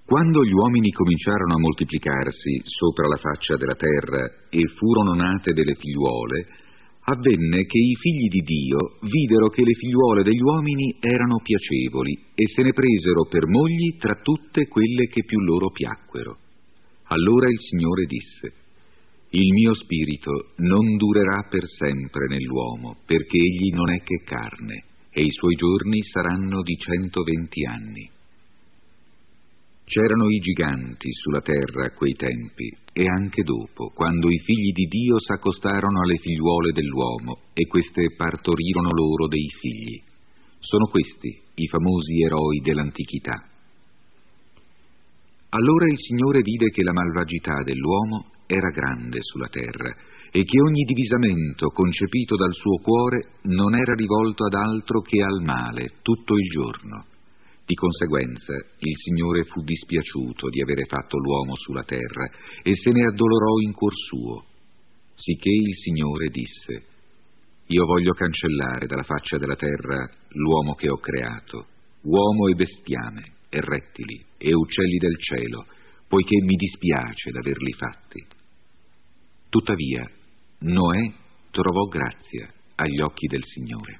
Quando gli uomini cominciarono a moltiplicarsi sopra la faccia della terra e furono nate delle figliuole, avvenne che i figli di Dio videro che le figliuole degli uomini erano piacevoli e se ne presero per mogli tra tutte quelle che più loro piacquero. Allora il Signore disse: il mio spirito non durerà per sempre nell'uomo, perché egli non è che carne, e i suoi giorni saranno di 120 anni. C'erano i giganti sulla terra a quei tempi, e anche dopo, quando i figli di Dio s'accostarono alle figliuole dell'uomo, e queste partorirono loro dei figli. Sono questi i famosi eroi dell'antichità. Allora il Signore vide che la malvagità dell'uomo era grande sulla terra, e che ogni divisamento concepito dal suo cuore non era rivolto ad altro che al male tutto il giorno. Di conseguenza il Signore fu dispiaciuto di avere fatto l'uomo sulla terra e se ne addolorò in cuor suo. Sicché il Signore disse: io voglio cancellare dalla faccia della terra l'uomo che ho creato, uomo e bestiame, e rettili, e uccelli del cielo, poiché mi dispiace d'averli fatti. Tuttavia Noè trovò grazia agli occhi del Signore.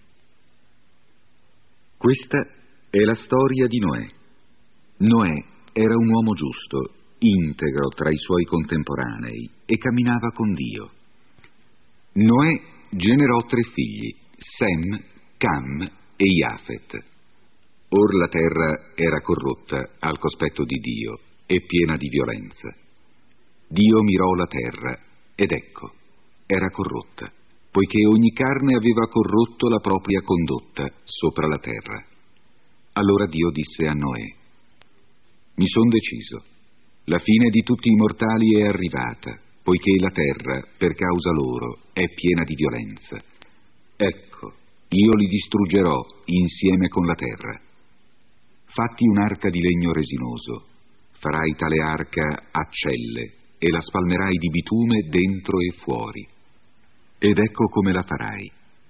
Questa è la storia di Noè. Noè era un uomo giusto, integro tra i suoi contemporanei, e camminava con Dio. Noè generò 3 figli, Sem, Cam e Jafet. Or la terra era corrotta al cospetto di Dio e piena di violenza. Dio mirò la terra, ed ecco, era corrotta, poiché ogni carne aveva corrotto la propria condotta sopra la terra. Allora Dio disse a Noè: mi son deciso, la fine di tutti i mortali è arrivata, poiché la terra, per causa loro, è piena di violenza. Ecco, io li distruggerò insieme con la terra. Fatti un'arca di legno resinoso, farai tale arca a celle e la spalmerai di bitume dentro e fuori. Ed ecco come la farai.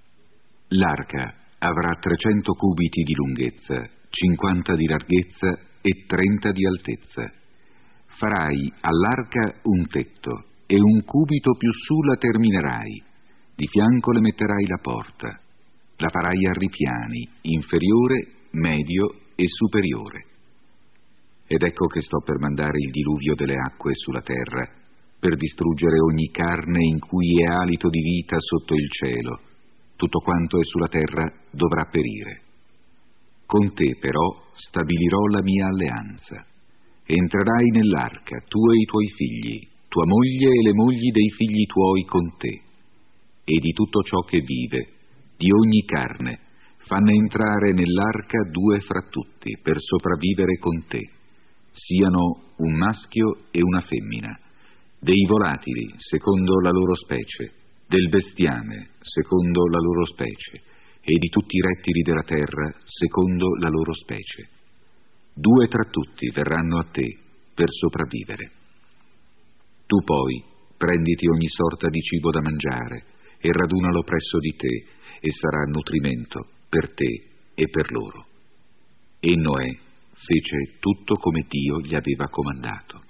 L'arca avrà 300 cubiti di lunghezza, 50 di larghezza e 30 di altezza. Farai all'arca un tetto e un cubito più su la terminerai. Di fianco le metterai la porta. La farai a ripiani, inferiore, medio e superiore. Ed ecco che sto per mandare il diluvio delle acque sulla terra, per distruggere ogni carne in cui è alito di vita sotto il cielo. Tutto quanto è sulla terra dovrà perire. Con te, però, stabilirò la mia alleanza. Entrerai nell'arca, tu e i tuoi figli, tua moglie e le mogli dei figli tuoi con te. E di tutto ciò che vive, di ogni carne, fanne entrare nell'arca 2 fra tutti, per sopravvivere con te. Siano un maschio e una femmina, dei volatili, secondo la loro specie, del bestiame, secondo la loro specie, e di tutti i rettili della terra, secondo la loro specie. 2 tra tutti verranno a te per sopravvivere. Tu poi prenditi ogni sorta di cibo da mangiare e radunalo presso di te, e sarà nutrimento per te e per loro. E Noè fece tutto come Dio gli aveva comandato.